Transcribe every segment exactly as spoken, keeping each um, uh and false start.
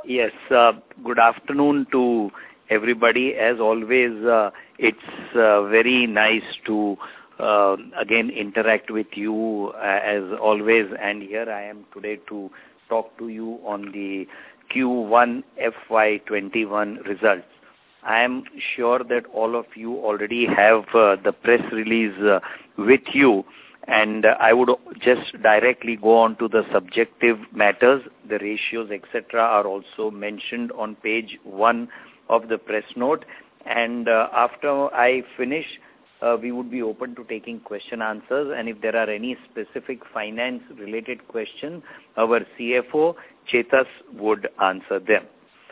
Yes, uh, good afternoon to everybody. As always, uh, it's uh, very nice to uh, again interact with you uh, as always. And here I am today to talk to you on the Q one F Y twenty-one results. I am sure that all of you already have uh, the press release uh, with you. And uh, I would just directly go on to the subjective matters. The ratios, et cetera, are also mentioned on page one of the press note. And uh, after I finish, uh, we would be open to taking question answers. And if there are any specific finance-related questions, our C F O, Chetas, would answer them.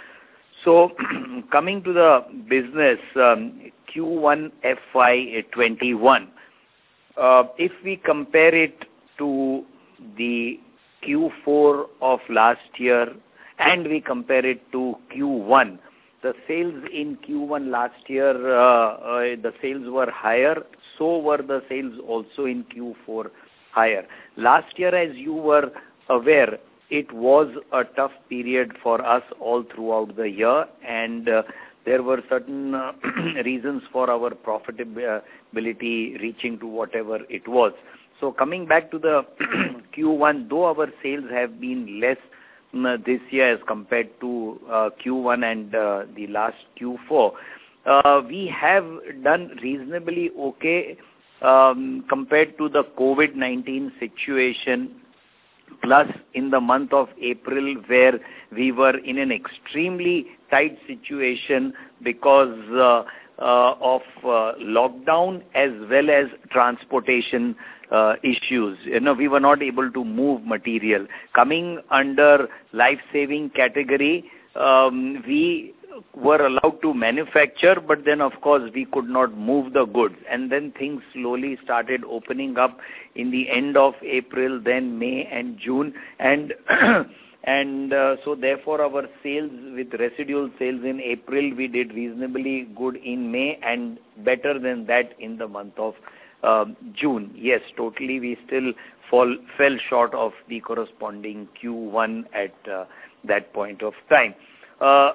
So, coming to the business, um, Q one F Y twenty-one. Uh, if we compare it to the Q four of last year and we compare it to Q one, the sales in Q one last year, uh, uh, the sales were higher, so were the sales also in Q four higher. Last year, as you were aware, it was a tough period for us all throughout the year, and uh, there were certain uh, reasons for our profitability reaching to whatever it was. So coming back to the Q one, though our sales have been less uh, this year as compared to uh, Q one and uh, the last Q four, uh, we have done reasonably okay um, compared to the COVID nineteen situation. Plus, in the month of April, where we were in an extremely tight situation because uh, uh, of uh, lockdown as well as transportation uh, issues. You know, we were not able to move material. Coming under life-saving category, um, we were allowed to manufacture, but then of course we could not move the goods. And then things slowly started opening up in the end of April, then May and June. And and uh, so therefore our sales, with residual sales in April, we did reasonably good in May and better than that in the month of uh, June. Yes, totally we still fall, fell short of the corresponding Q one at uh, that point of time. Uh,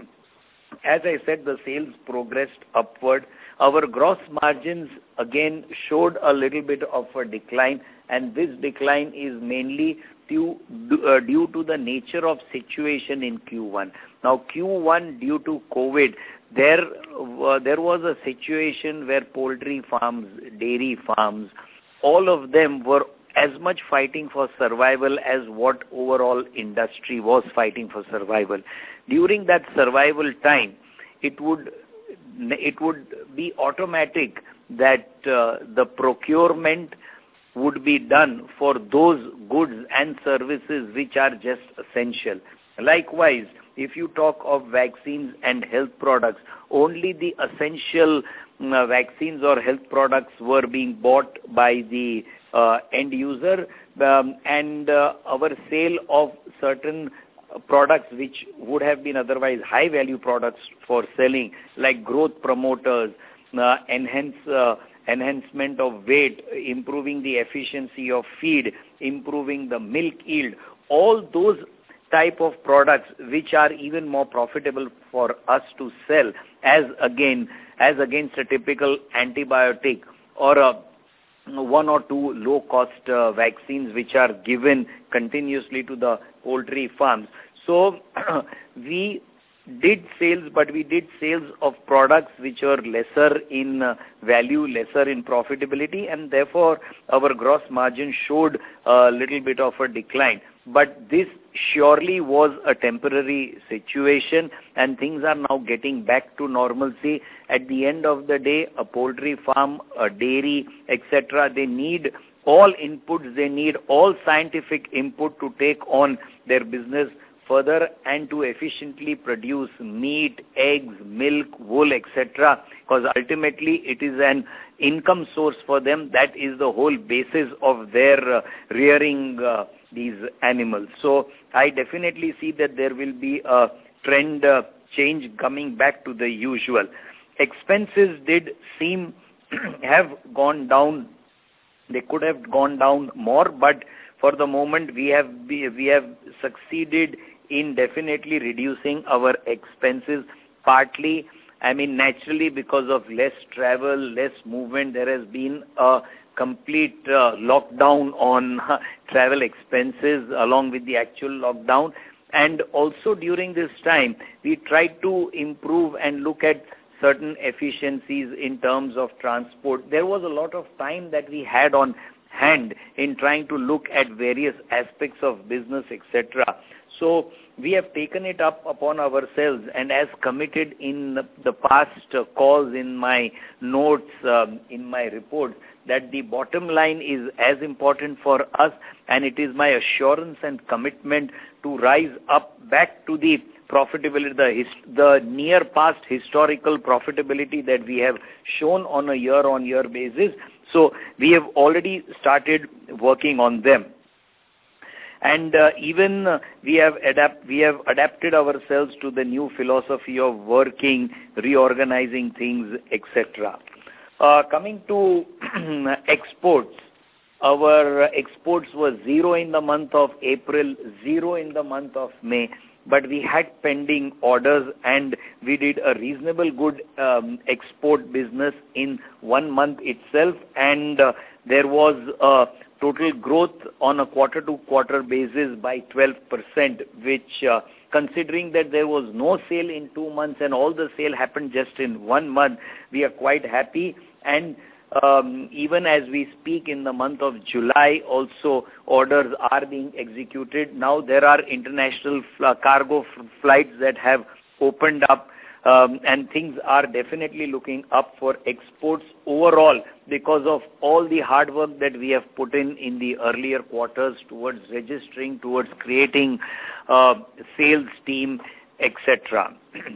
As I said, the sales progressed upward. Our gross margins again showed a little bit of a decline, and this decline is mainly due, uh, due to the nature of situation in Q one. Now, Q one, due to COVID, there, uh, there was a situation where poultry farms, dairy farms, all of them were as much fighting for survival as what overall industry was fighting for survival. During that survival time, it would it would be automatic that uh, the procurement would be done for those goods and services which are just essential. Likewise, if you talk of vaccines and health products, only the essential uh, vaccines or health products were being bought by the uh, end user, um, and uh, our sale of certain products which would have been otherwise high value products for selling, like growth promoters, uh, enhance, uh, enhancement of weight, improving the efficiency of feed, improving the milk yield, all those type of products which are even more profitable for us to sell as again as against a typical antibiotic or a one or two low-cost uh, vaccines which are given continuously to the poultry farms. So we did sales, but we did sales of products which are lesser in uh, value, lesser in profitability, and therefore our gross margin showed a little bit of a decline. But this surely was a temporary situation, and things are now getting back to normalcy. At the end of the day, a poultry farm, a dairy, et cetera, they need all inputs, they need all scientific input to take on their business further and to efficiently produce meat, eggs, milk, wool, et cetera. Because ultimately it is an income source for them. That is the whole basis of their uh, rearing uh, these animals. So I definitely see that there will be a trend uh, change coming back to the usual. Expenses did seem have gone down. They could have gone down more, but for the moment we have we have succeeded in definitely reducing our expenses, partly, I mean, naturally because of less travel, less movement, there has been a complete uh, lockdown on uh, travel expenses along with the actual lockdown. And also during this time, we tried to improve and look at certain efficiencies in terms of transport. There was a lot of time that we had on hand in trying to look at various aspects of business, et cetera. So we have taken it up upon ourselves, and as committed in the past uh, calls, in my notes, um, in my report, that the bottom line is as important for us, and it is my assurance and commitment to rise up back to the profitability, the, his, the near past historical profitability that we have shown on a year-on-year basis. So we have already started working on them. And uh, even uh, we have adapt we have adapted ourselves to the new philosophy of working, reorganizing things, et cetera. Uh, coming to exports, our exports were zero in the month of April, zero in the month of May, but we had pending orders and we did a reasonable good um, export business in one month itself, and uh, there was a total growth on a quarter-to-quarter basis by twelve percent, which uh, considering that there was no sale in two months and all the sale happened just in one month, we are quite happy. And um, even as we speak, in the month of July also, orders are being executed. Now there are international fl- cargo f- flights that have opened up, um, and things are definitely looking up for exports overall because of all the hard work that we have put in in the earlier quarters towards registering, towards creating uh, sales team, et cetera.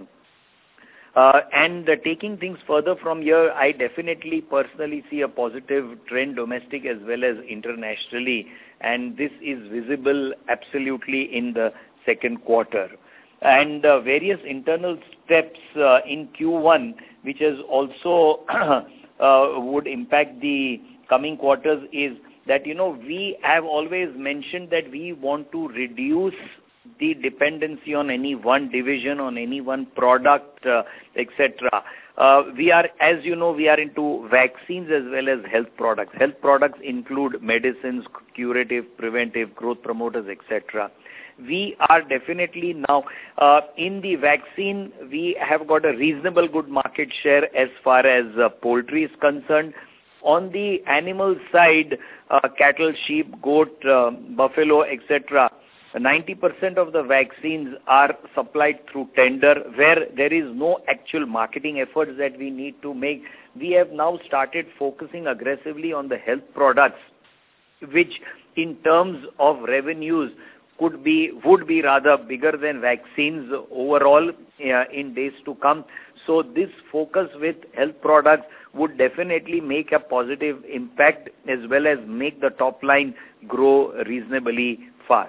Uh, and uh, taking things further from here, I definitely personally see a positive trend domestic as well as internationally, and this is visible absolutely in the second quarter. And uh, various internal steps uh, in Q one, which is also uh, would impact the coming quarters, is that, you know, we have always mentioned that we want to reduce the dependency on any one division, on any one product, uh, et cetera. Uh, we are, as you know, we are into vaccines as well as health products. Health products include medicines, curative, preventive, growth promoters, et cetera. We are definitely now, uh, in the vaccine, we have got a reasonable good market share as far as uh, poultry is concerned. On the animal side, uh, cattle, sheep, goat, uh, buffalo, et cetera, ninety percent of the vaccines are supplied through tender, where there is no actual marketing efforts that we need to make. We have now started focusing aggressively on the health products, which in terms of revenues could be, would be rather bigger than vaccines overall uh, in days to come. So this focus with health products would definitely make a positive impact as well as make the top line grow reasonably fast.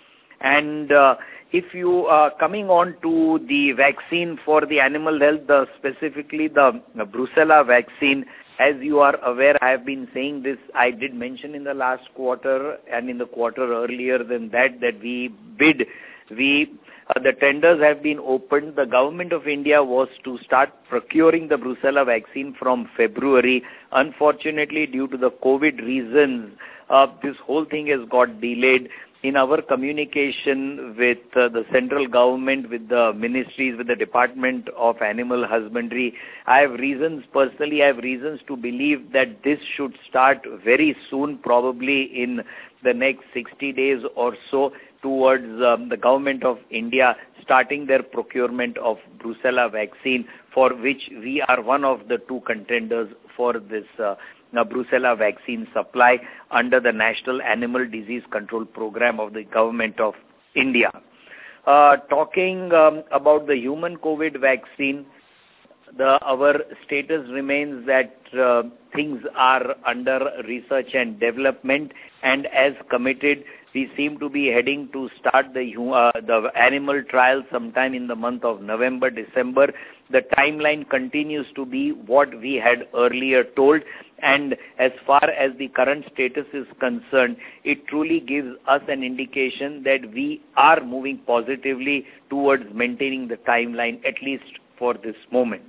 And uh, if you are uh, coming on to the vaccine for the animal health, the, specifically the, the Brucella vaccine, as you are aware, I have been saying this, I did mention in the last quarter and in the quarter earlier than that, that we bid, we, uh, the tenders have been opened. The government of India was to start procuring the Brucella vaccine from February. Unfortunately, due to the COVID reasons, uh, this whole thing has got delayed. In our communication with uh, the central government, with the ministries, with the Department of Animal Husbandry, I have reasons, personally I have reasons to believe that this should start very soon, probably in the next sixty days or so, towards um, the government of India starting their procurement of Brucella vaccine, for which we are one of the two contenders for this uh, Now, Brucella vaccine supply under the National Animal Disease Control Program of the Government of India. Uh, talking um, about the human COVID vaccine, the, our status remains that uh, things are under research and development, and as committed, We seem to be heading to start the uh, the animal trial sometime in the month of November, December. The timeline continues to be what we had earlier told, and as far as the current status is concerned, it truly gives us an indication that we are moving positively towards maintaining the timeline, at least for this moment.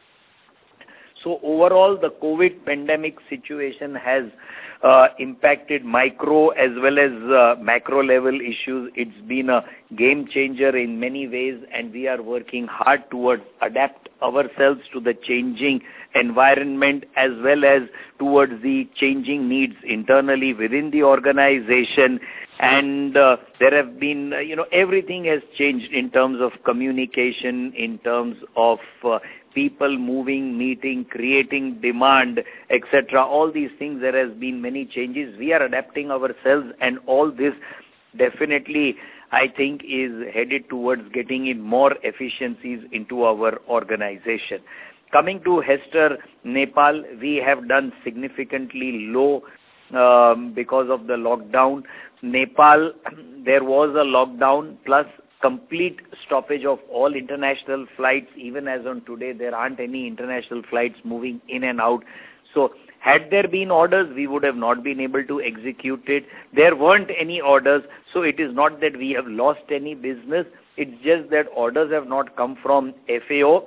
So overall, the COVID pandemic situation has uh, impacted micro as well as uh, macro level issues. It's been a game changer in many ways, and we are working hard towards adapt ourselves to the changing environment as well as towards the changing needs internally within the organization. And uh, there have been, uh, you know, everything has changed in terms of communication, in terms of uh, people moving, meeting, creating demand, et cetera. All these things, there has been many changes. We are adapting ourselves, and all this definitely, I think, is headed towards getting in more efficiencies into our organization. Coming to Hester, Nepal, we have done significantly low um, because of the lockdown. Nepal, there was a lockdown plus complete stoppage of all international flights. Even as on today, there aren't any international flights moving in and out. So had there been orders, we would have not been able to execute it. There weren't any orders, so it is not that we have lost any business. It's just that orders have not come from F A O.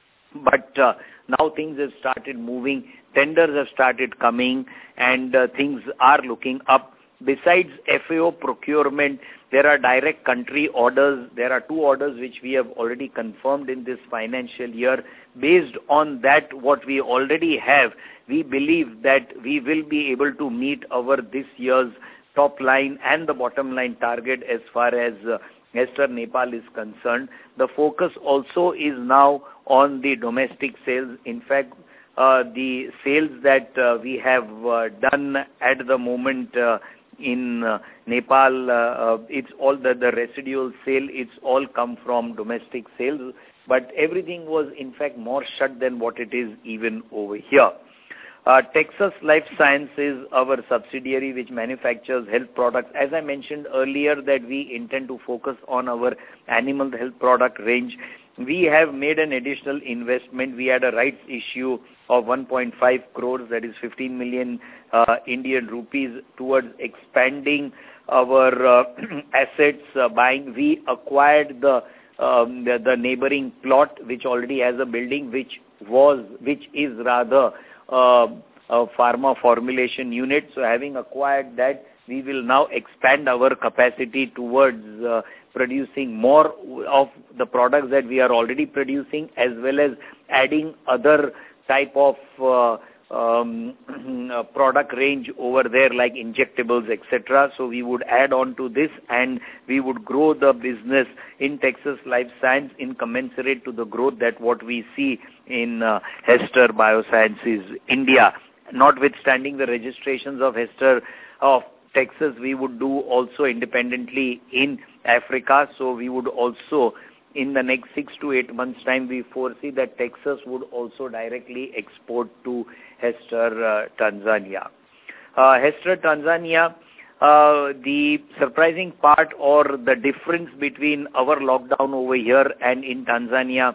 But uh, now things have started moving, tenders have started coming, and uh, things are looking up. Besides F A O procurement, there are direct country orders. There are two orders which we have already confirmed in this financial year. Based on that, what we already have, we believe that we will be able to meet our this year's top line and the bottom line target as far as uh, Hester Nepal is concerned. The focus also is now on the domestic sales. In fact, uh, the sales that uh, we have uh, done at the moment uh, in uh, Nepal, uh, uh, it's all the, the residual sale, it's all come from domestic sales, but everything was in fact more shut than what it is even over here. Uh, Texas Life Sciences, our subsidiary which manufactures health products, as I mentioned earlier that we intend to focus on our animal health product range. We have made an additional investment. We had a rights issue of one point five crores, that is fifteen million uh, Indian rupees, towards expanding our uh, assets, uh, buying. We acquired the, um, the the neighboring plot which already has a building which was, which is rather uh, a pharma formulation unit. So having acquired that, we will now expand our capacity towards uh, producing more of the products that we are already producing, as well as adding other type of uh, um, product range over there like injectables, et cetera. So we would add on to this, and we would grow the business in Texas Life Science in commensurate to the growth that what we see in uh, Hester Biosciences India. Notwithstanding the registrations of Hester of Texas, we would do also independently in Africa. So we would also, in the next six to eight months' time, we foresee that Texas would also directly export to Hester, uh, Tanzania. Uh, Hester, Tanzania, uh, the surprising part or the difference between our lockdown over here and in Tanzania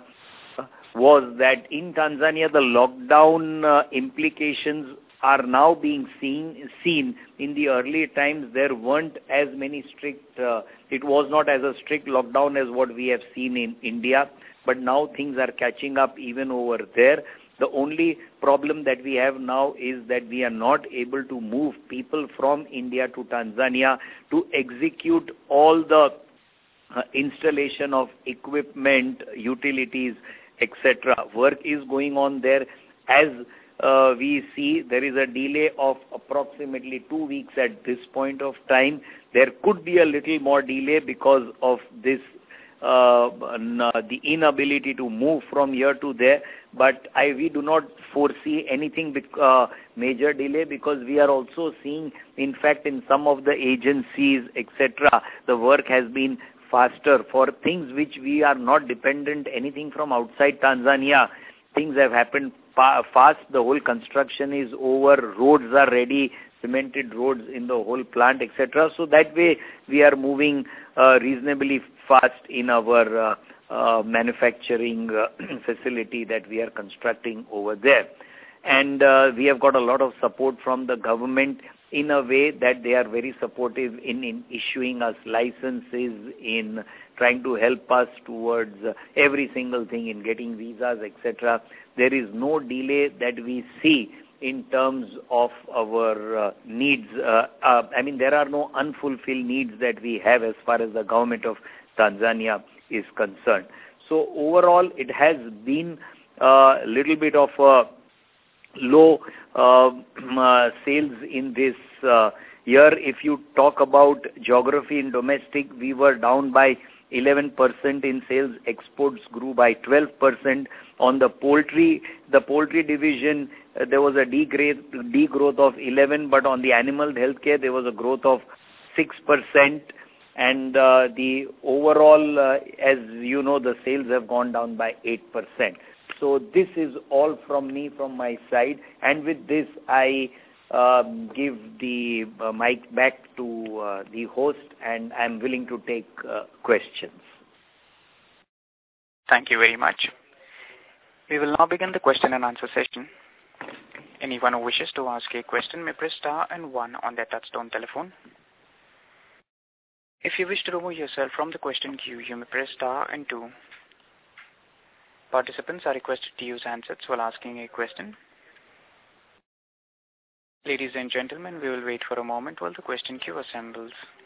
was that in Tanzania, the lockdown uh, implications are now being seen seen. In the early times, there weren't as many strict, uh, it was not as a strict lockdown as what we have seen in India, but now things are catching up even over there. The only problem that we have now is that we are not able to move people from India to Tanzania to execute all the uh, installation of equipment, utilities, et cetera. Work is going on there. As Uh, we see there is a delay of approximately two weeks at this point of time. There could be a little more delay because of this, uh, the inability to move from here to there. But I, we do not foresee anything uh, major delay, because we are also seeing, in fact, in some of the agencies, et cetera, the work has been faster for things which we are not dependent anything from outside Tanzania. Things have happened fast. The whole construction is over. Roads are ready. cemented roads in the whole plant, et cetera. So that way we are moving uh, reasonably fast in our uh, uh, manufacturing uh, facility that we are constructing over there. And uh, we have got a lot of support from the government in a way that they are very supportive in, in issuing us licenses, in trying to help us towards uh, every single thing, in getting visas, et cetera. There is no delay that we see in terms of our uh, needs. Uh, uh, I mean, there are no unfulfilled needs that we have as far as the government of Tanzania is concerned. So overall, it has been a little bit of a low uh, uh, sales in this uh, year. If you talk about geography in domestic, we were down by eleven percent in sales. Exports grew by twelve percent. On the poultry, the poultry division, uh, there was a degrowth, degrowth of eleven, but on the animal healthcare, there was a growth of six percent. And uh, the overall, uh, as you know, the sales have gone down by eight percent. So this is all from me, from my side. And with this, I um, give the uh, mic back to uh, the host, and I'm willing to take uh, questions. Thank you very much. We will now begin the question and answer session. Anyone who wishes to ask a question may press star and one on their touchtone telephone. If you wish to remove yourself from the question queue, you may press star and two. Participants are requested to use handsets while asking a question. Ladies and gentlemen, we will wait for a moment while the question queue assembles.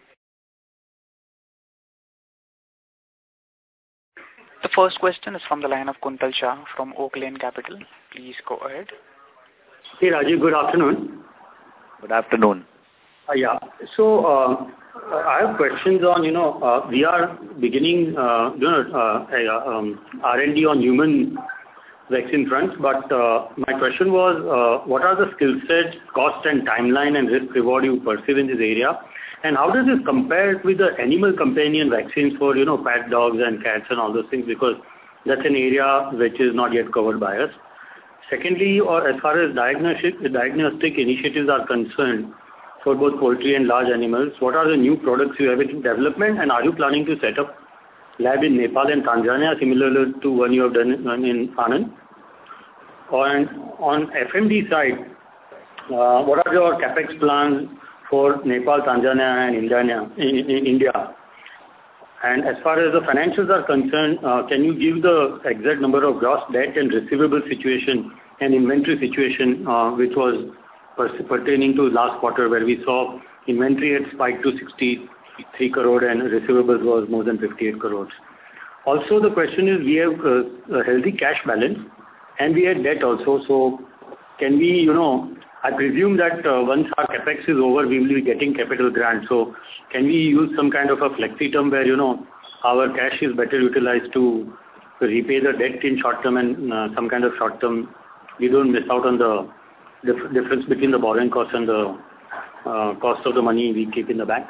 The first question is from the line of Kuntal Shah from Oak Lane Capital. Please go ahead. Hey Rajiv, good afternoon. Good afternoon. Uh, yeah, so uh, I have questions on, you know, uh, we are beginning, uh, you know, uh, um, R and D on human vaccine front, but uh, my question was, uh, what are the skill sets, cost and timeline and risk reward you perceive in this area? And how does this compare with the animal companion vaccines for, you know, pet dogs and cats and all those things, because that's an area which is not yet covered by us. Secondly, or as far as diagnostic, diagnostic initiatives are concerned, for both poultry and large animals, what are the new products you have in development, and are you planning to set up lab in Nepal and Tanzania similar to one you have done in Anand? On, on F M D side, uh, what are your capex plans for Nepal, Tanzania and India? In, in India? And as far as the financials are concerned, uh, can you give the exact number of gross debt and receivable situation and inventory situation uh, which was pertaining to last quarter, where we saw inventory had spiked to sixty-three crore and receivables was more than fifty-eight crores. Also, the question is, we have uh, a healthy cash balance and we had debt also. So can we, you know, I presume that uh, once our capex is over, we will be getting capital grant. So can we use some kind of a flexi term where, you know, our cash is better utilized to repay the debt in short term and uh, some kind of short term, we don't miss out on the Dif- difference between the borrowing cost and the uh, cost of the money we keep in the bank?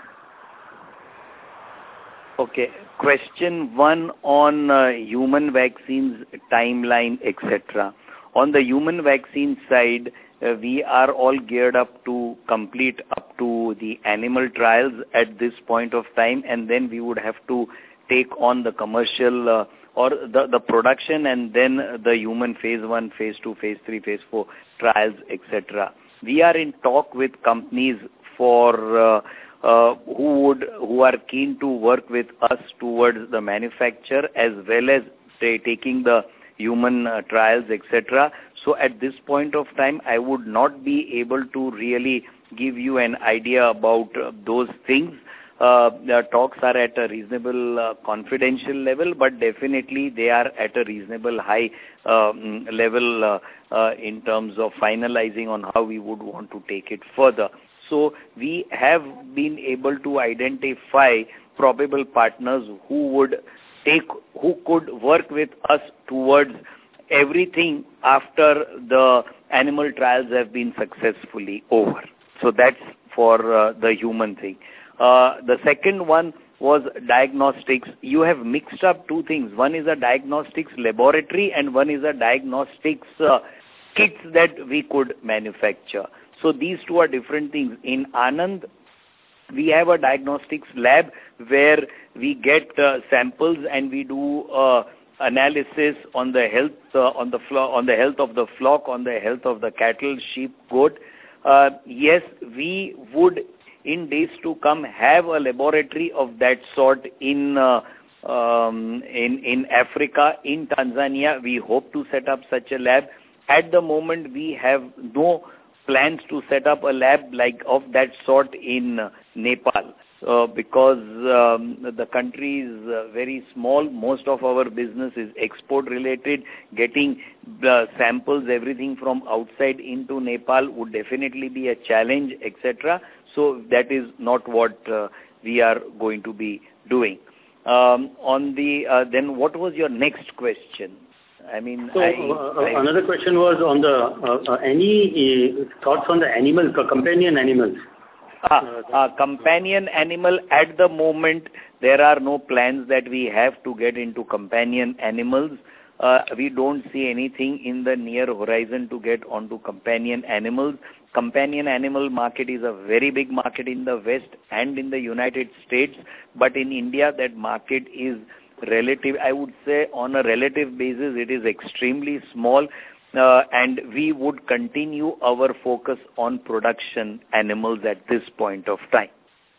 Okay. Question one on uh, human vaccines, timeline, et cetera. On the human vaccine side, uh, we are all geared up to complete up to the animal trials at this point of time, and then we would have to take on the commercial uh, or the, the production, and then the human phase one, phase two, phase three, phase four trials, et cetera. We are in talk with companies for uh, uh, who would who are keen to work with us towards the manufacture as well as say, taking the human uh, trials, et cetera. So at this point of time, I would not be able to really give you an idea about uh, those things. Uh, the talks are at a reasonable uh, confidential level, but definitely they are at a reasonable high um, level uh, uh, in terms of finalizing on how we would want to take it further. So we have been able to identify probable partners who would take, who could work with us towards everything after the animal trials have been successfully over. So that's for uh, the human thing. Uh, the second one was diagnostics. You have mixed up two things. One is a diagnostics laboratory and one is a diagnostics uh, kits that we could manufacture. So these two are different things. In Anand, we have a diagnostics lab where we get uh, samples and we do uh, analysis on the health uh, on the flo- on the health of the flock, on the health of the cattle, sheep, goat. Uh, yes, we would in days to come have a laboratory of that sort in uh, um, in in Africa, in Tanzania. We hope to set up such a lab. At the moment, we have no plans to set up a lab like of that sort in uh, Nepal uh, because um, the country is uh, very small. Most of our business is export related. Getting uh, samples, everything from outside into Nepal would definitely be a challenge, et cetera. So that is not what uh, we are going to be doing. Um, on the uh, then, what was your next question? I mean, so I, uh, I, another question was on the uh, uh, any uh, thoughts on the animals, companion animals. Ah, uh, companion animal. At the moment, there are no plans that we have to get into companion animals. Uh, we don't see anything in the near horizon to get onto companion animals. Companion animal market is a very big market in the West and in the United States, but in India that market is relative, I would say on a relative basis, it is extremely small, uh, and we would continue our focus on production animals at this point of time.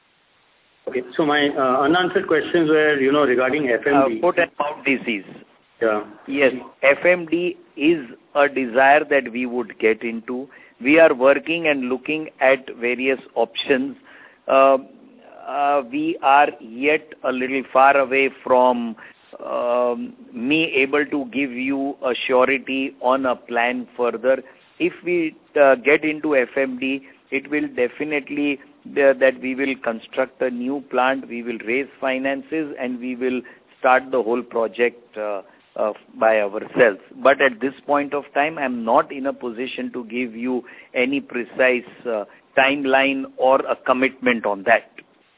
Okay, so my uh, unanswered questions were, you know, regarding F M D. Uh, foot and mouth disease. Yeah. Yes, F M D is a desire that we would get into. We are working and looking at various options. Uh, Uh, we are yet a little far away from um, me able to give you a surety on a plan further. If we uh, get into F M D, it will definitely uh, that we will construct a new plant, we will raise finances, and we will start the whole project uh, uh, by ourselves. But at this point of time, I am not in a position to give you any precise uh, timeline or a commitment on that.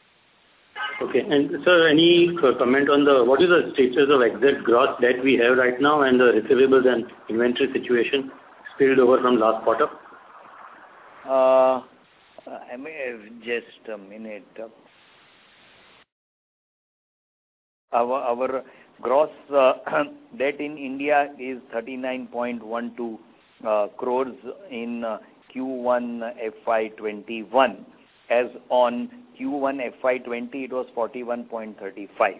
Okay. And sir, any comment on the, what is the status of exact gross debt we have right now and the receivables and inventory situation spilled over from last quarter? Uh, I may have just a minute. Our, our gross uh, debt in India is thirty-nine point one two uh, crores in uh, Q one F Y twenty-one. As on Q one F Y twenty, it was forty-one point three five.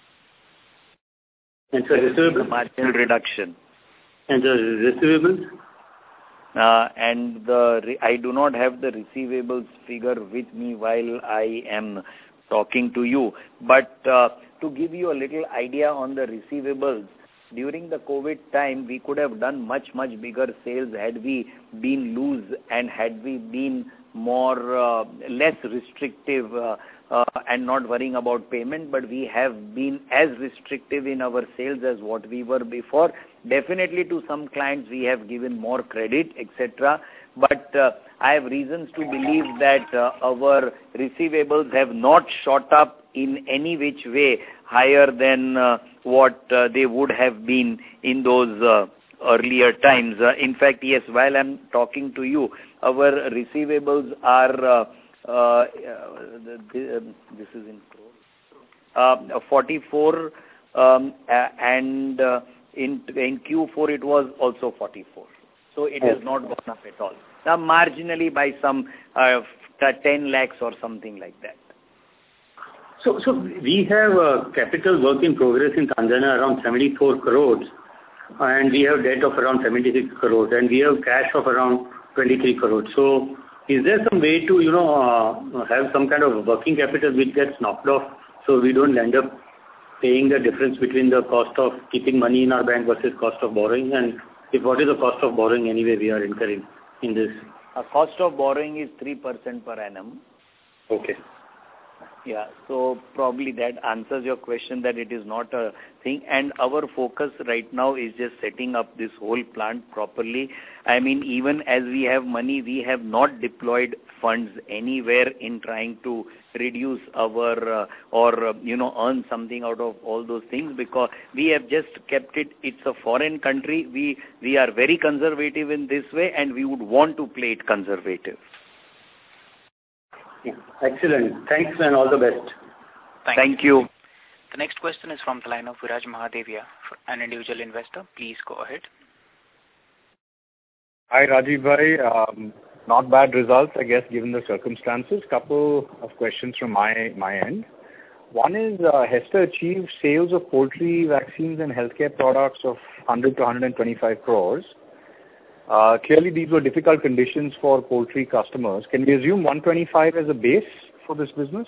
And so receivables? Marginal reduction. And the receivables? Uh, and the re- I do not have the receivables figure with me while I am talking to you. But uh, to give you a little idea on the receivables, during the COVID time, we could have done much, much bigger sales had we been loose and had we been more, uh, less restrictive uh, uh, and not worrying about payment, but we have been as restrictive in our sales as what we were before. Definitely to some clients we have given more credit, et cetera. But uh, I have reasons to believe that uh, our receivables have not shot up in any which way higher than uh, what uh, they would have been in those uh, earlier times. Uh, in fact, yes, while I'm talking to you, our receivables are, uh, uh, the, the, um, this is in crores, uh, forty-four, um, uh, and uh, in, in Q four it was also forty-four. So it has not gone up at all. Now marginally by some uh, ten lakhs or something like that. So, so we have a capital work in progress in Tanzania around seventy-four crores, and we have debt of around seventy-six crores, and we have cash of around twenty-three crores. So, is there some way to, you know, uh, have some kind of working capital which gets knocked off, so we don't end up paying the difference between the cost of keeping money in our bank versus cost of borrowing? And if what is the cost of borrowing anyway we are incurring in this? A cost of borrowing is three percent per annum. Okay. Yeah, so probably that answers your question that it is not a thing. And our focus right now is just setting up this whole plant properly. I mean, even as we have money, we have not deployed funds anywhere in trying to reduce our uh, or uh, you know earn something out of all those things, because we have just kept it. It's a foreign country. We we are very conservative in this way, and we would want to play it conservative. Yeah. Excellent. Thanks and all the best. Thank, Thank you. you. The next question is from the line of Viraj Mahadevia, an individual investor. Please go ahead. Hi, Rajiv bhai. Um, not bad results, I guess, given the circumstances. Couple of questions from my my end. One is, uh, Hester achieved sales of poultry vaccines and healthcare products of one hundred to one hundred twenty-five crores. Uh, clearly, these were difficult conditions for poultry customers. Can we assume one hundred twenty-five as a base for this business?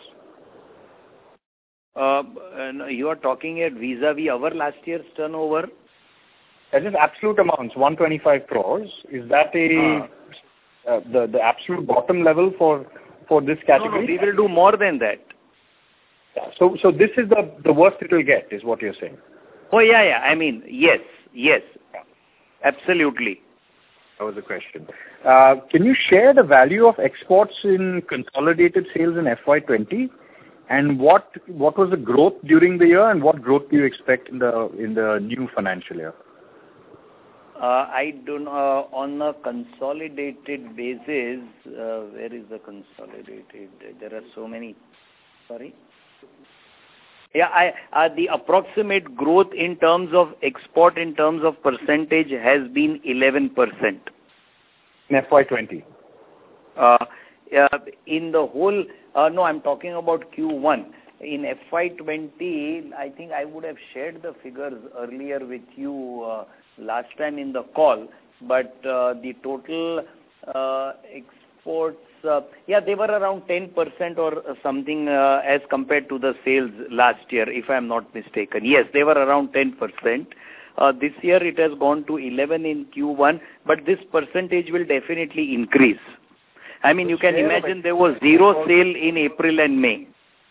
Uh, and you are talking at vis-a-vis our last year's turnover? That is absolute amounts, one hundred twenty-five crores. Is that a uh. uh, the the absolute bottom level for for this category? No, no, we will do more than that. Yeah, so so this is the the worst it will get, is what you're saying? Oh yeah, yeah. I mean, yes, yes, yeah. Absolutely. That was the question. Uh, can you share the value of exports in consolidated sales in F Y twenty? And what what was the growth during the year, and what growth do you expect in the in the new financial year? Uh, I don't know, uh, on a consolidated basis, uh, where is the consolidated? There are so many. Sorry. Yeah, I, uh, the approximate growth in terms of export, in terms of percentage, has been eleven percent. In F Y twenty? Uh, uh, in the whole, uh, no, I'm talking about Q one. In F Y twenty, I think I would have shared the figures earlier with you uh, last time in the call, but uh, the total uh, exports, uh, yeah, they were around ten percent or something uh, as compared to the sales last year, if I'm not mistaken. Yes, they were around ten percent. Uh, this year it has gone to eleven in Q one, but this percentage will definitely increase. I mean, you can imagine there was zero sale in April and May.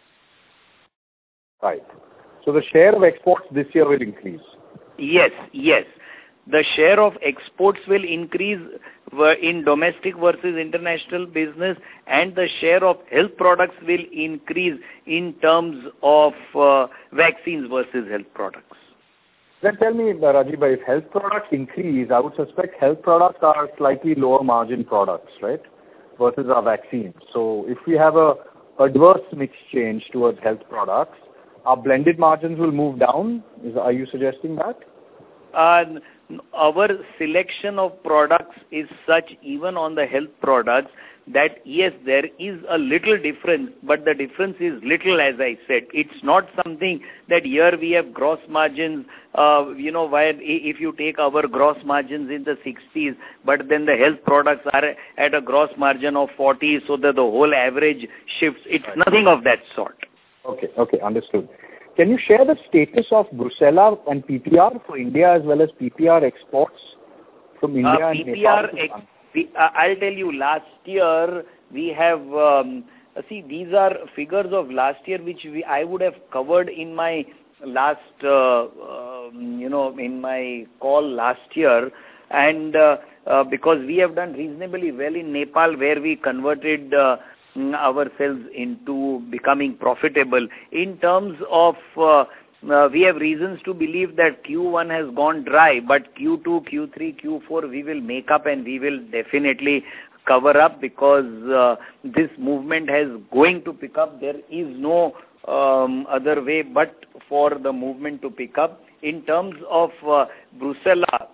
Right. So the share of exports this year will increase. Yes, yes. The share of exports will increase in domestic versus international business, and the share of health products will increase in terms of uh, vaccines versus health products. Then tell me, Rajiv, if health products increase, I would suspect health products are slightly lower margin products, right, versus our vaccines. So if we have a adverse mix change towards health products, our blended margins will move down. Is, are you suggesting that? Uh, our selection of products is such, even on the health products, that yes, there is a little difference, but the difference is little, as I said. It's not something that here we have gross margins, uh, you know, where if you take our gross margins in the sixties, but then the health products are at a gross margin of forty, so that the whole average shifts. It's right. Nothing of that sort. Okay, okay, understood. Can you share the status of Brucella and P P R for India as well as P P R exports from India uh, and P P R Nepal? Ex- P- uh, I'll tell you, last year we have, um, see, these are figures of last year which we, I would have covered in my last, uh, uh, you know, in my call last year. And uh, uh, because we have done reasonably well in Nepal, where we converted uh, ourselves into becoming profitable. In terms of, uh, uh, we have reasons to believe that Q one has gone dry, but Q two, Q three, Q four we will make up, and we will definitely cover up, because uh, this movement has going to pick up. There is no um, other way but for the movement to pick up. In terms of uh, Brucella,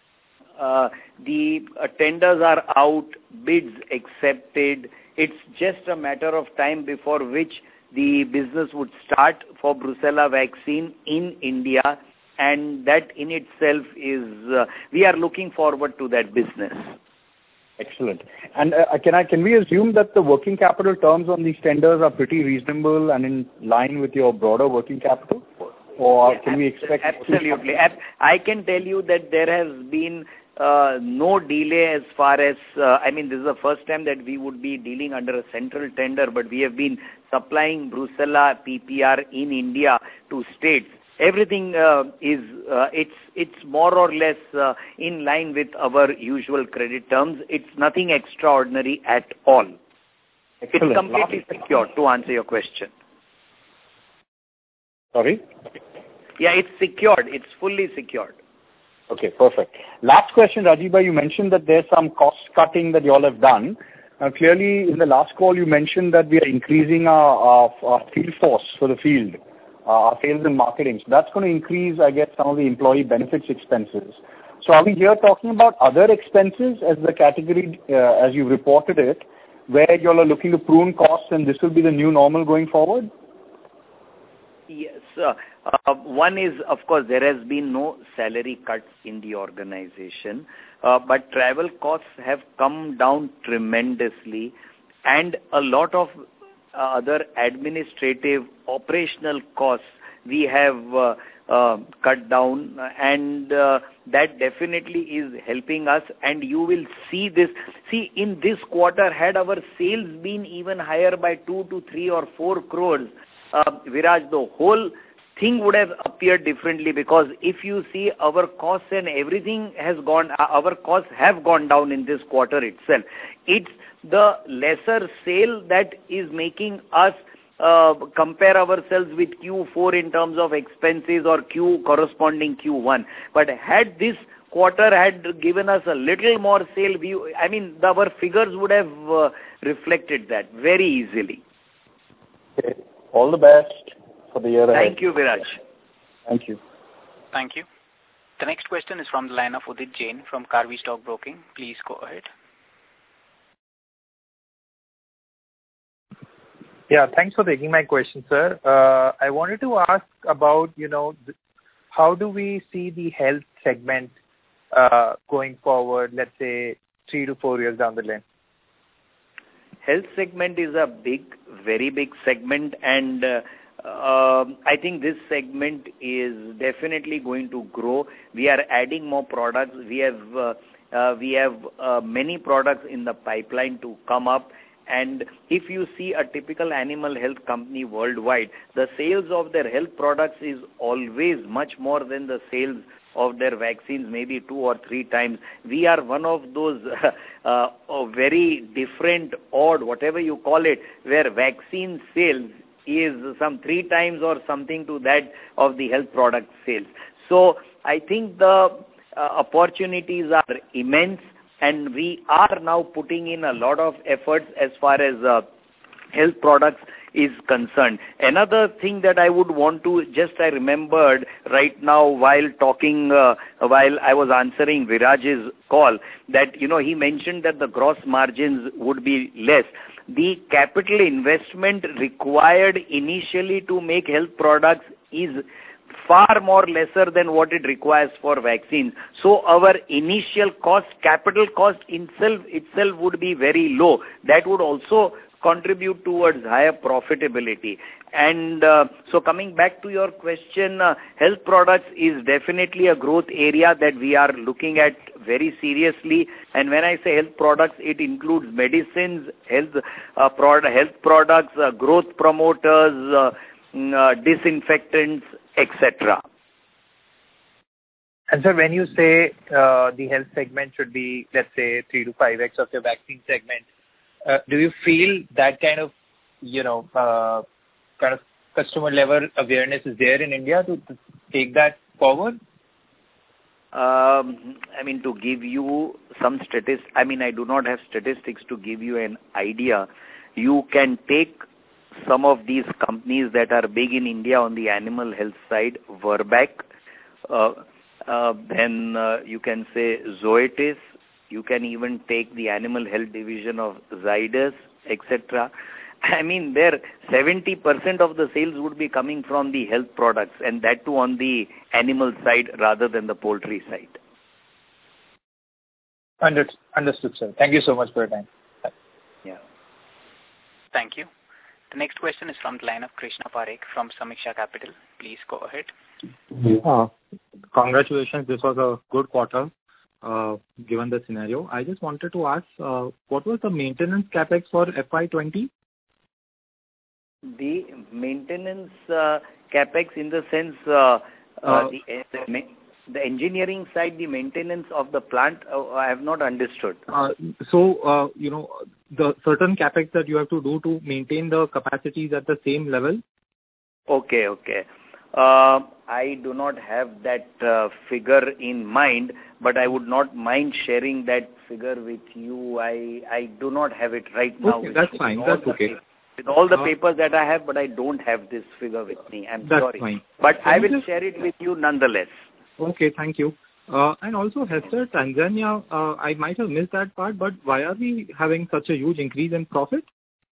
uh, the uh, tenders are out, bids accepted. It's just a matter of time before which the business would start for Brucella vaccine in India, and that in itself is, uh, we are looking forward to that business. Excellent. And uh, can I can we assume that the working capital terms on these tenders are pretty reasonable and in line with your broader working capital? Or can we expect... Absolutely. I can tell you that there has been Uh, no delay as far as, uh, I mean, this is the first time that we would be dealing under a central tender, but we have been supplying Brucella P P R in India to states. Everything uh, is, uh, it's it's more or less uh, in line with our usual credit terms. It's nothing extraordinary at all. Excellent. It's completely secure, to answer your question. Sorry? Yeah, it's secured. It's fully secured. Okay, perfect. Last question, Rajeev, you mentioned that there's some cost cutting that you all have done. Now, clearly, in the last call, you mentioned that we are increasing our, our, our field force for the field, uh, our sales and marketing. So that's going to increase, I guess, some of the employee benefits expenses. So are we here talking about other expenses as the category, uh, as you reported it, where you all are looking to prune costs and this will be the new normal going forward? Yes. Uh, uh, one is, of course, there has been no salary cuts in the organization, uh, but travel costs have come down tremendously, and a lot of uh, other administrative, operational costs we have uh, uh, cut down, and uh, that definitely is helping us, and you will see this. See, in this quarter, had our sales been even higher by two to three or four crores, Uh, Viraj, the whole thing would have appeared differently, because if you see our costs and everything has gone, uh, our costs have gone down in this quarter itself. It's the lesser sale that is making us uh, compare ourselves with Q four in terms of expenses or Q corresponding Q one. But had this quarter had given us a little more sale, we, I mean, the, our figures would have uh, reflected that very easily. Okay. All the best for the year ahead. Thank you, Viraj. Thank you. Thank you. The next question is from the line of Udit Jain from Karvy Stock Broking. Please go ahead. Yeah, thanks for taking my question, sir. Uh, I wanted to ask about, you know, th- how do we see the health segment uh, going forward, let's say, three to four years down the line? Health segment is a big, very big segment, and uh, uh, I think this segment is definitely going to grow. We are adding more products. We have uh, uh, we have uh, many products in the pipeline to come up. And if you see a typical animal health company worldwide, the sales of their health products is always much more than the sales of their vaccines, maybe two or three times. We are one of those uh, uh, very different, odd, whatever you call it, where vaccine sales is some three times or something to that of the health product sales. So I think the uh, opportunities are immense, and we are now putting in a lot of efforts as far as uh, health products is concerned. Another thing that I would want to, just I remembered right now while talking, uh, while I was answering Viraj's call, that, you know, he mentioned that the gross margins would be less. The capital investment required initially to make health products is far more lesser than what it requires for vaccines. So our initial cost, capital cost itself, itself would be very low. That would also contribute towards higher profitability. And uh, so coming back to your question, uh, health products is definitely a growth area that we are looking at very seriously. And when I say health products, it includes medicines, health, uh, product, health products, uh, growth promoters, uh, uh, disinfectants, et cetera. And sir, when you say uh, the health segment should be, let's say, three to five x of your vaccine segment, Uh, do you feel that kind of, you know, uh, kind of customer level awareness is there in India to, to take that forward? Um, I mean, to give you some statistics, I mean, I do not have statistics to give you an idea. You can take some of these companies that are big in India on the animal health side, Virbac, uh, uh, then uh, you can say Zoetis. You can even take the animal health division of Zydus, et cetera. I mean, there seventy percent of the sales would be coming from the health products, and that too on the animal side rather than the poultry side. Understood, Understood sir. Thank you so much for your time. Yeah. Thank you. The next question is from the line of Krishna Parekh from Samiksha Capital. Please go ahead. Uh, congratulations. This was a good quarter. Uh, given the scenario, I just wanted to ask, uh, what was the maintenance capex for F Y twenty? The maintenance uh, capex in the sense, uh, uh, uh, the, the, the engineering side, the maintenance of the plant, uh, I have not understood. Uh, so, uh, you know, the certain capex that you have to do to maintain the capacities at the same level? Okay, okay. Uh, I do not have that uh, figure in mind, but I would not mind sharing that figure with you. I I do not have it right now. Okay, that's fine. That's okay. Papers, with all the uh, papers that I have, but I don't have this figure with me. I'm that's sorry. Fine. But Can I will just... share it with you nonetheless. Okay, thank you. Uh, and also, Hester, Tanzania, uh, I might have missed that part, but why are we having such a huge increase in profit?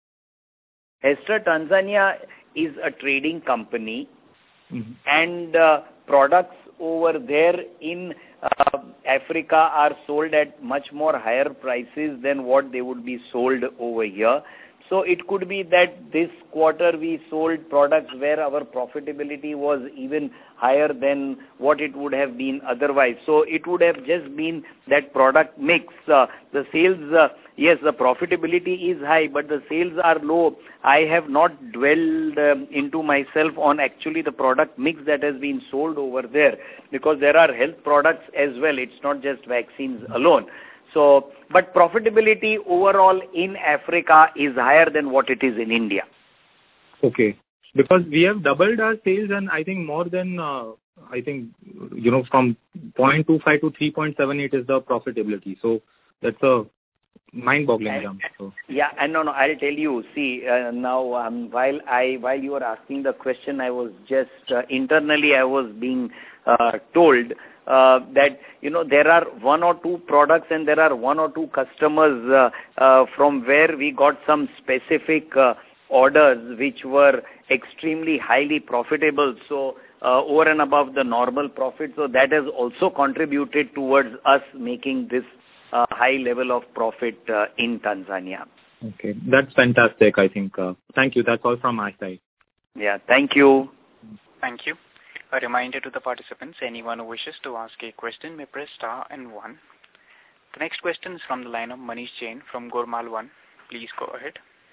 Hester, Tanzania is a trading company. Mm-hmm. And uh, products over there in uh, Africa are sold at much more higher prices than what they would be sold over here. So it could be that this quarter we sold products where our profitability was even higher than what it would have been otherwise. So it would have just been that product mix. Uh, the sales, uh, yes, the profitability is high, but the sales are low. I have not dwelled um, into myself on actually the product mix that has been sold over there, because there are health products as well. It's not just vaccines alone. So, but profitability overall in Africa is higher than what it is in India. Okay. Because we have doubled our sales, and I think more than, uh, I think, you know, from zero point two five to three point seven eight is the profitability. So that's a mind-boggling and, jump. So. Yeah, and no, no, I'll tell you. See, uh, now um, while I while you were asking the question, I was just uh, internally I was being uh, told uh, that you know there are one or two products and there are one or two customers uh, uh, from where we got some specific uh, orders which were extremely highly profitable. So. Uh, over and above the normal profit, so that has also contributed towards us making this uh, high level of profit uh, in Tanzania. Okay, that's fantastic, I think. Uh, thank you. That's all from my side. Yeah, thank you. Thank you. A reminder to the participants, anyone who wishes to ask a question may press star and one. The next question is from the line of Manish Jain from Gormal One. Please go ahead.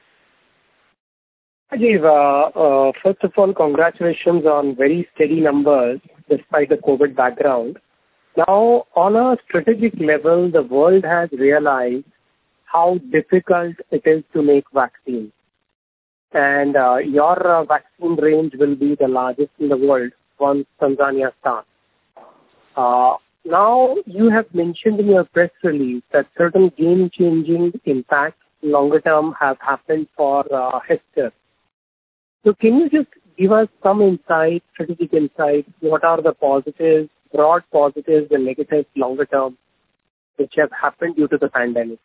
Rajiv, uh, uh, first of all, congratulations on very steady numbers despite the COVID background. Now, on a strategic level, the world has realized how difficult it is to make vaccines. And uh, your uh, vaccine range will be the largest in the world once Tanzania starts. Uh, now, you have mentioned in your press release that certain game-changing impacts longer term have happened for uh, Hester. So can you just give us some insight, strategic insight, what are the positives, broad positives and negatives longer term which have happened due to the pandemic?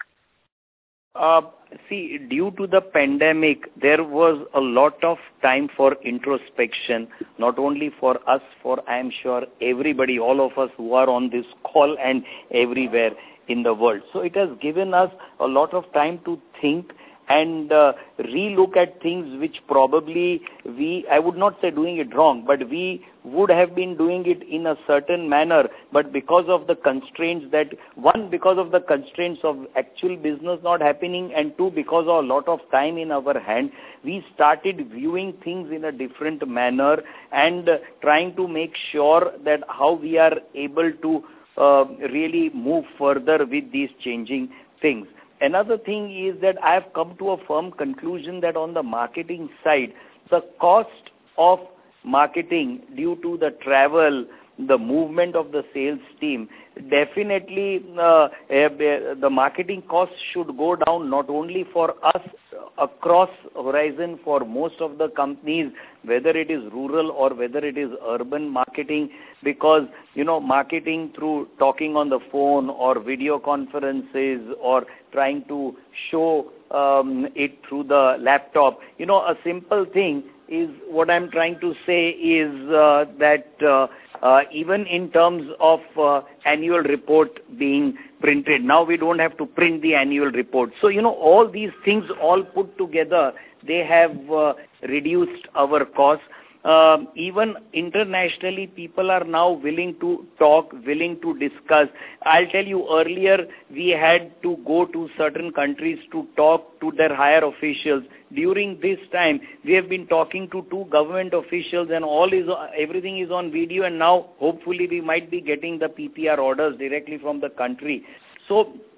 Uh, see, due to the pandemic, there was a lot of time for introspection, not only for us, for I am sure everybody, all of us who are on this call and everywhere in the world. So it has given us a lot of time to think and uh, re-look at things which probably we, I would not say doing it wrong, but we would have been doing it in a certain manner, but because of the constraints that, one, because of the constraints of actual business not happening, and two, because of a lot of time in our hand, we started viewing things in a different manner and uh, trying to make sure that how we are able to uh, really move further with these changing things. Another thing is that I have come to a firm conclusion that on the marketing side, the cost of marketing due to the travel, the movement of the sales team, definitely uh, the marketing costs should go down not only for us across horizon for most of the companies, whether it is rural or whether it is urban marketing, because, you know, marketing through talking on the phone or video conferences or trying to show um, it through the laptop, you know, a simple thing is what I'm trying to say is uh, that uh, uh, even in terms of uh, annual report being printed, now we don't have to print the annual report. So, you know, all these things all put together, they have uh, reduced our costs. Uh, even internationally, people are now willing to talk, willing to discuss. I'll tell you, earlier we had to go to certain countries to talk to their higher officials. During this time, we have been talking to two government officials, and all is everything is on video, and now hopefully we might be getting the P P R orders directly from the country. So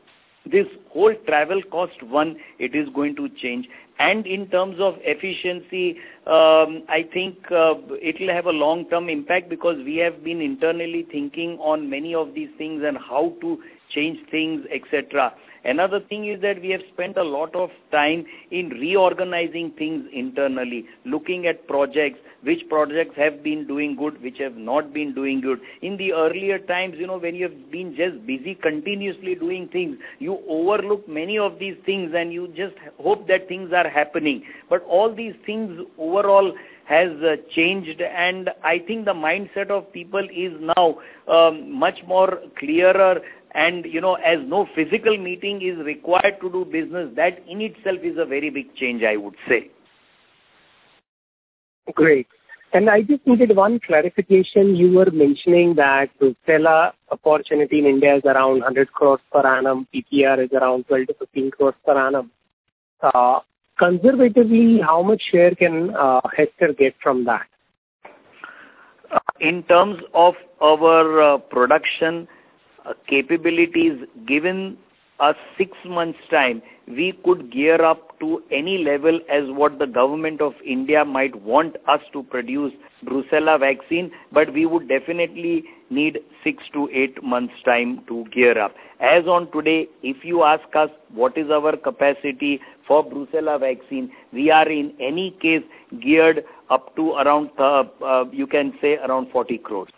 this whole travel cost, one, it is going to change. And in terms of efficiency, um, I think uh, it will have a long-term impact because we have been internally thinking on many of these things and how to change things, et cetera. Another thing is that we have spent a lot of time in reorganizing things internally, looking at projects, which projects have been doing good, which have not been doing good. In the earlier times, you know, when you have been just busy continuously doing things, you overlook many of these things and you just hope that things are happening. But all these things overall has uh, changed, and I think the mindset of people is now um, much more clearer. And, you know, as no physical meeting is required to do business, that in itself is a very big change, I would say. Great. And I just needed one clarification. You were mentioning that Brucella opportunity in India is around one hundred crores per annum, P P R is around twelve to fifteen crores per annum. Uh, conservatively, how much share can uh, Hester get from that? Uh, in terms of our uh, production Uh, capabilities, given us six months' time, we could gear up to any level as what the government of India might want us to produce Brucella vaccine, but we would definitely need six to eight months' time to gear up. As on today, if you ask us what is our capacity for Brucella vaccine, we are in any case geared up to around, uh, uh, you can say around forty crores.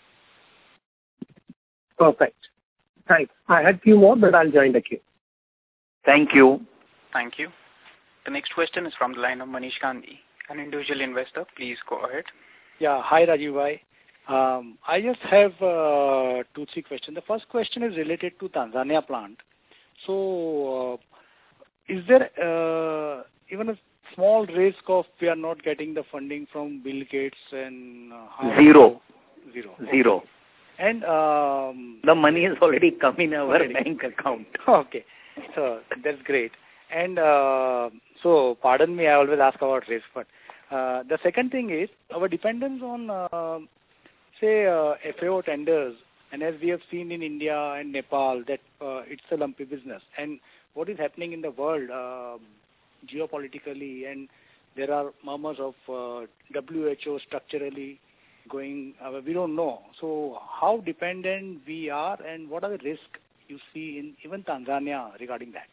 Perfect. Thanks. I had few more, but I'll join the queue. Thank you. Thank you. The next question is from the line of Manish Gandhi, an individual investor. Please go ahead. Yeah. Hi, Rajiv bhai. Um, I just have uh, two, three questions. The first question is related to Tanzania plant. So, uh, is there uh, even a small risk of we are not getting the funding from Bill Gates and uh, how Zero. Zero. Zero. Okay. And um, the money has already come in our already. bank account. Okay, so that's great. And uh, so, pardon me, I always ask about risk, but uh, the second thing is our dependence on, uh, say, uh, F A O tenders, and as we have seen in India and Nepal, that uh, it's a lumpy business. And what is happening in the world uh, geopolitically, and there are murmurs of uh, W H O structurally going, uh, we don't know. So how dependent we are, and what are the risks you see in even Tanzania regarding that?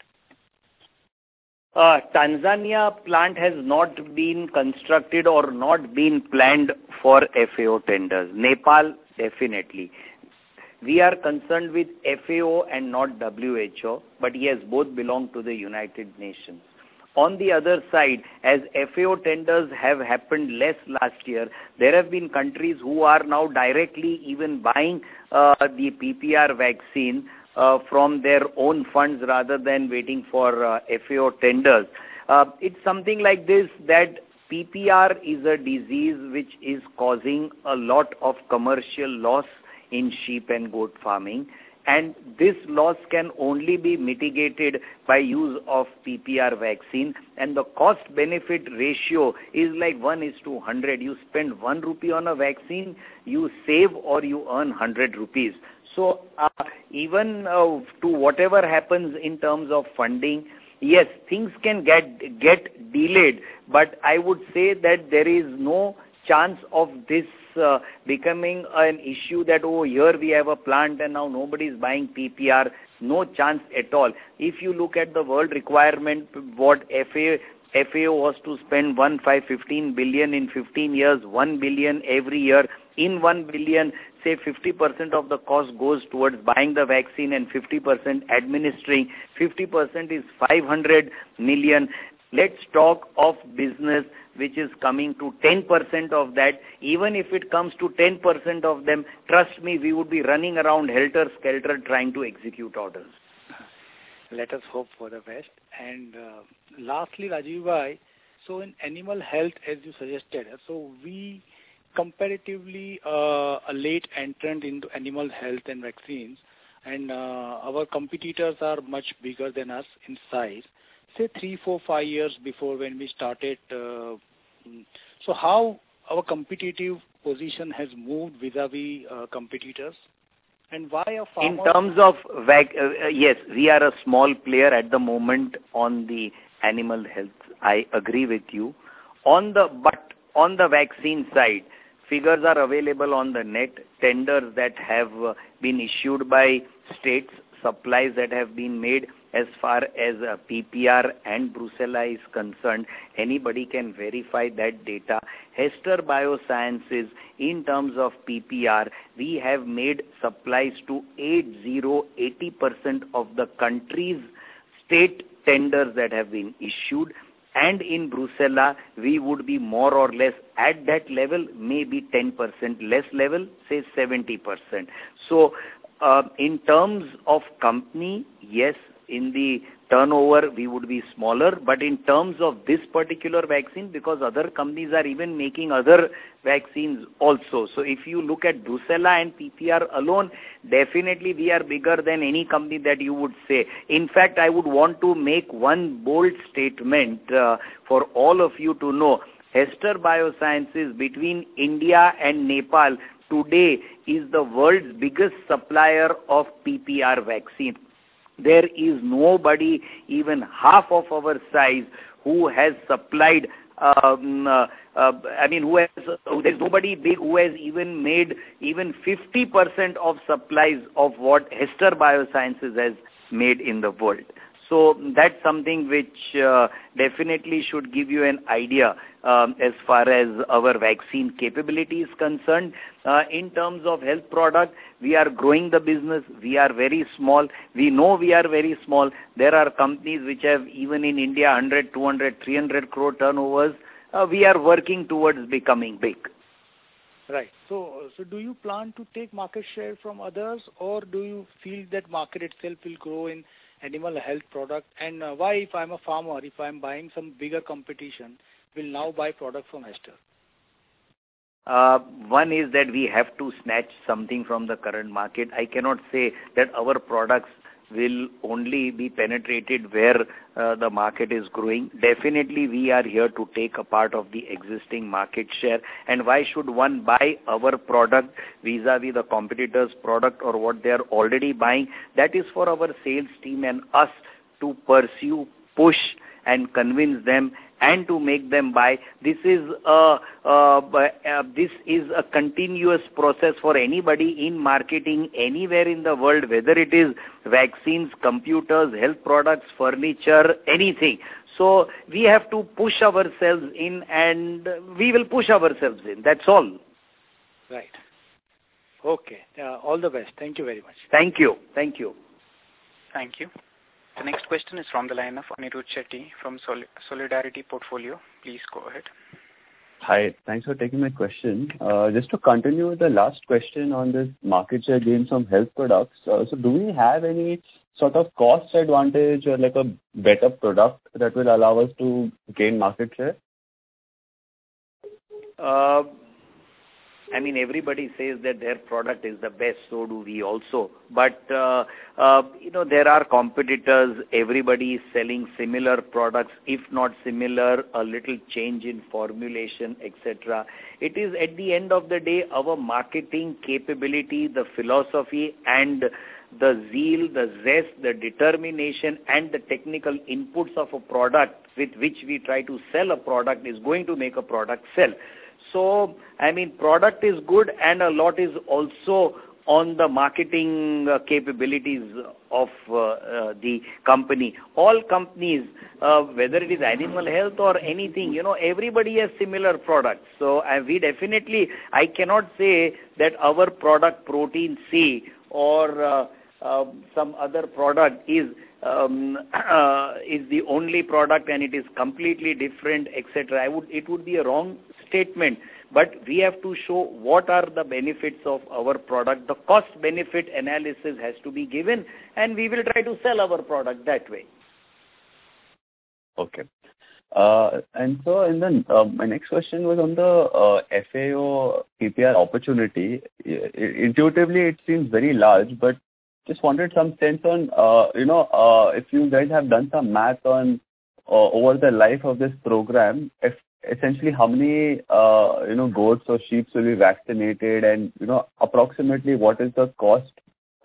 Uh, Tanzania plant has not been constructed or not been planned for F A O tenders. Nepal, definitely. We are concerned with F A O and not W H O, but yes, both belong to the United Nations. On the other side, as F A O tenders have happened less last year, there have been countries who are now directly even buying uh, the P P R vaccine uh, from their own funds rather than waiting for uh, F A O tenders. Uh, it's something like this, that P P R is a disease which is causing a lot of commercial loss in sheep and goat farming. And this loss can only be mitigated by use of P P R vaccine. And the cost-benefit ratio is like one is to one hundred. You spend one rupee on a vaccine, you save or you earn one hundred rupees. So uh, even uh, to whatever happens in terms of funding, yes, things can get, get delayed. But I would say that there is no chance of this uh, becoming an issue that, oh, here we have a plant and now nobody is buying P P R. No chance at all. If you look at the world requirement, what F A O was to spend one five fifteen billion in fifteen years, one billion every year. In one billion, say fifty percent of the cost goes towards buying the vaccine and fifty percent administering. fifty percent is five hundred million. Let's talk of business which is coming to ten percent of that. Even if it comes to ten percent of them, trust me, we would be running around helter-skelter trying to execute orders. Let us hope for the best. And uh, lastly, Rajiv bhai, so in animal health, as you suggested, so we comparatively uh, a late entrant into animal health and vaccines, and uh, our competitors are much bigger than us in size. Say three, four, five years before when we started. Uh, so how our competitive position has moved vis-a-vis uh, competitors? And why a farmer? In terms of, vac- uh, yes, we are a small player at the moment on the animal health. I agree with you. On the But on the vaccine side, figures are available on the net, tenders that have uh, been issued by states, supplies that have been made. As far as uh, P P R and Brucella is concerned, anybody can verify that data. Hester Biosciences, in terms of P P R, we have made supplies to eighty percent of the country's state tenders that have been issued. And in Brucella, we would be more or less at that level, maybe ten percent less level, say seventy percent. So, uh, in terms of company, yes, in the turnover, we would be smaller, but in terms of this particular vaccine, because other companies are even making other vaccines also. So if you look at Brucella and P P R alone, definitely we are bigger than any company that you would say. In fact, I would want to make one bold statement uh, for all of you to know. Hester Biosciences, between India and Nepal, today is the world's biggest supplier of P P R vaccine. There is nobody even half of our size who has supplied, um, uh, uh, I mean, who has, uh, there's nobody big who has even made even fifty percent of supplies of what Hester Biosciences has made in the world. So that's something which uh, definitely should give you an idea um, as far as our vaccine capability is concerned. Uh, in terms of health product, we are growing the business. We are very small. We know we are very small. There are companies which have even in India one hundred, two hundred, three hundred crore turnovers. Uh, we are working towards becoming big. Right. So, so do you plan to take market share from others, or do you feel that market itself will grow in animal health product? And uh, why, if I'm a farmer, if I'm buying some bigger competition, will now buy product from Hester? Uh, one is that we have to snatch something from the current market. I cannot say that our products will only be penetrated where uh, the market is growing. Definitely we are here to take a part of the existing market share. And why should one buy our product vis-a-vis the competitor's product or what they are already buying? That is for our sales team and us to pursue, push and convince them and to make them buy. This is a, uh, uh, this is a continuous process for anybody in marketing anywhere in the world, whether it is vaccines, computers, health products, furniture, anything. So we have to push ourselves in, and we will push ourselves in. That's all. Right. Okay. Uh, all the best. Thank you very much. Thank you. Thank you. Thank you. The next question is from the line of Anirudh Shetty from Sol- Solidarity Portfolio. Please go ahead. Hi, thanks for taking my question. Uh, just to continue with the last question on this market share gains from health products, uh, so do we have any sort of cost advantage or like a better product that will allow us to gain market share? Uh, I mean, everybody says that their product is the best, so do we also. But, uh, uh, you know, there are competitors. Everybody is selling similar products, if not similar, a little change in formulation, et cetera. It is, at the end of the day, our marketing capability, the philosophy, and the zeal, the zest, the determination, and the technical inputs of a product with which we try to sell a product is going to make a product sell. So, I mean, product is good, and a lot is also on the marketing uh, capabilities of uh, uh, the company. All companies, uh, whether it is animal health or anything, you know, everybody has similar products. So, uh, we definitely, I cannot say that our product Protein C or uh, uh, some other product is um, uh, is the only product and it is completely different, et cetera. I would, it would be a wrong statement, but we have to show what are the benefits of our product. The cost-benefit analysis has to be given, and we will try to sell our product that way. Okay. Uh, and so, in the, uh, my next question was on the uh, F A O P P R opportunity. I, intuitively, it seems very large, but just wanted some sense on, uh, you know, uh, if you guys have done some math on uh, over the life of this program, if essentially how many, uh, you know, goats or sheep will be vaccinated, and, you know, approximately what is the cost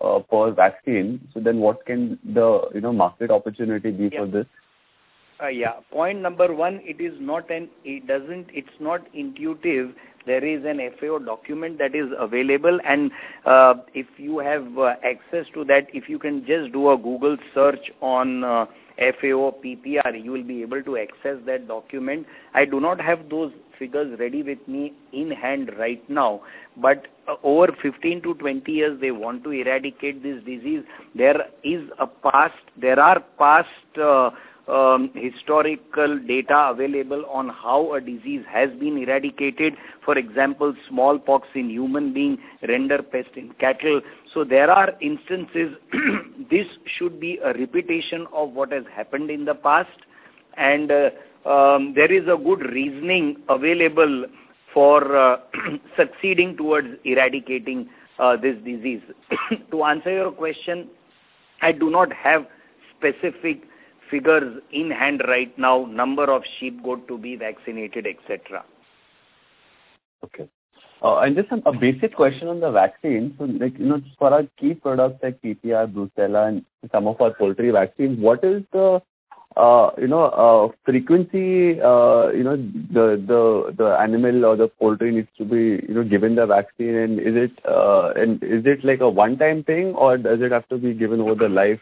uh, per vaccine. So then what can the, you know, market opportunity be yeah. for this? Uh, yeah. Point number one, it is not an, it doesn't, it's not intuitive. There is an F A O document that is available, and uh, if you have uh, access to that, if you can just do a Google search on uh, F A O P P R, you will be able to access that document. I do not have those figures ready with me in hand right now, but uh, over fifteen to twenty years, they want to eradicate this disease. There is a past, there are past uh, Um, historical data available on how a disease has been eradicated. For example, smallpox in human being, rinderpest in cattle. So there are instances. This should be a repetition of what has happened in the past, and uh, um, there is a good reasoning available for uh, succeeding towards eradicating uh, this disease. To answer your question, I do not have specific figures in hand right now, number of sheep goat to be vaccinated, et cetera. Okay. Uh, and just some, a basic question on the vaccine. So, like, you know, for our key products like P P R, Brucella, and some of our poultry vaccines, what is the, uh, you know, uh, frequency, uh, you know, the, the, the animal or the poultry needs to be, you know, given the vaccine, and is it, uh, and is it like a one-time thing, or does it have to be given over the life?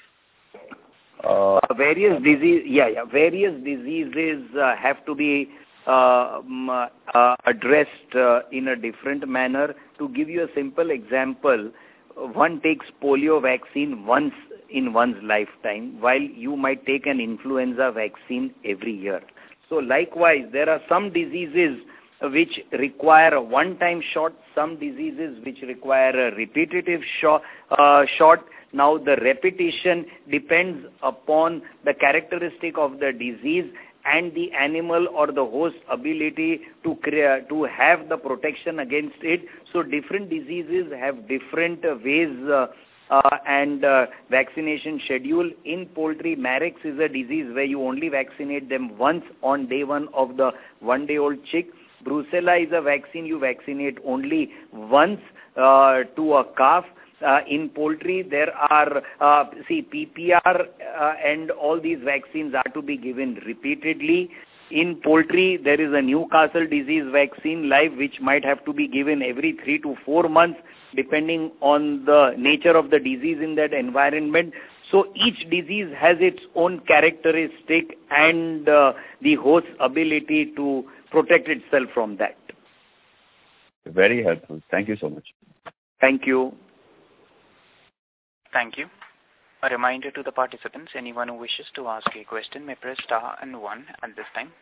Uh, uh, various disease, yeah, yeah, various diseases uh, have to be uh, um, uh, addressed uh, in a different manner. To give you a simple example, one takes polio vaccine once in one's lifetime, while you might take an influenza vaccine every year. So likewise, there are some diseases which require a one-time shot, some diseases which require a repetitive shot, uh, shot. Now, the repetition depends upon the characteristic of the disease and the animal or the host ability to create, to have the protection against it. So, different diseases have different uh, ways uh, uh, and uh, vaccination schedule. In poultry, Marex is a disease where you only vaccinate them once on day one of the one-day-old chick. Brucella is a vaccine you vaccinate only once uh, to a calf. Uh, in poultry, there are, uh, see, P P R uh, and all these vaccines are to be given repeatedly. In poultry, there is a Newcastle disease vaccine live, which might have to be given every three to four months, depending on the nature of the disease in that environment. So each disease has its own characteristic and uh, the host's ability to protect itself from that. Very helpful. Thank you so much. Thank you. Thank you. A reminder to the participants, anyone who wishes to ask a question may press star and one at this time.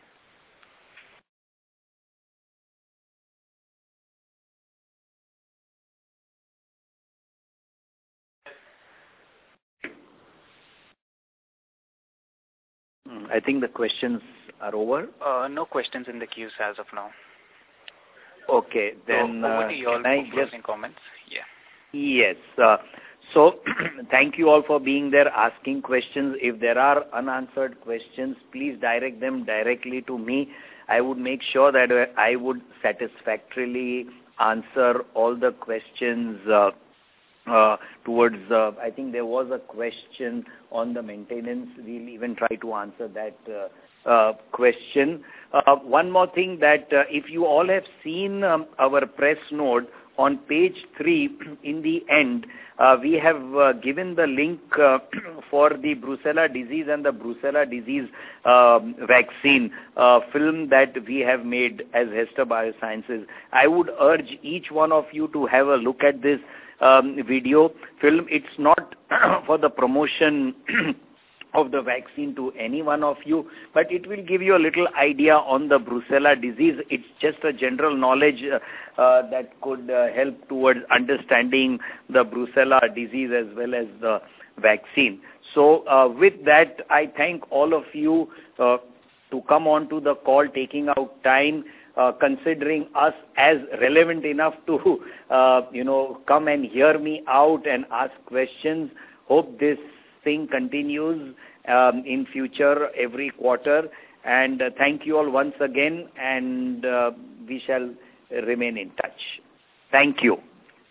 I think the questions are over. Uh, no questions in the queues as of now. Okay, then so, over to uh, you all can I for closing just... comments? Yeah. Yes. Uh, so, thank you all for being there, asking questions. If there are unanswered questions, please direct them directly to me. I would make sure that I would satisfactorily answer all the questions uh, uh, towards, uh, I think there was a question on the maintenance. We'll even try to answer that uh, uh, question. Uh, one more thing that uh, if you all have seen um, our press note, on page three, in the end, uh, we have uh, given the link uh, for the Brucella disease and the Brucella disease uh, vaccine uh, film that we have made as Hester Biosciences. I would urge each one of you to have a look at this um, video film. It's not for the promotion of the vaccine to any one of you, but it will give you a little idea on the Brucella disease. It's just a general knowledge uh, uh, that could uh, help towards understanding the Brucella disease as well as the vaccine. So uh, with that, I thank all of you uh, to come on to the call, taking out time, uh, considering us as relevant enough to, uh, you know, come and hear me out and ask questions. Hope this thing continues um, in future every quarter, and uh, thank you all once again, and uh, we shall remain in touch. Thank you.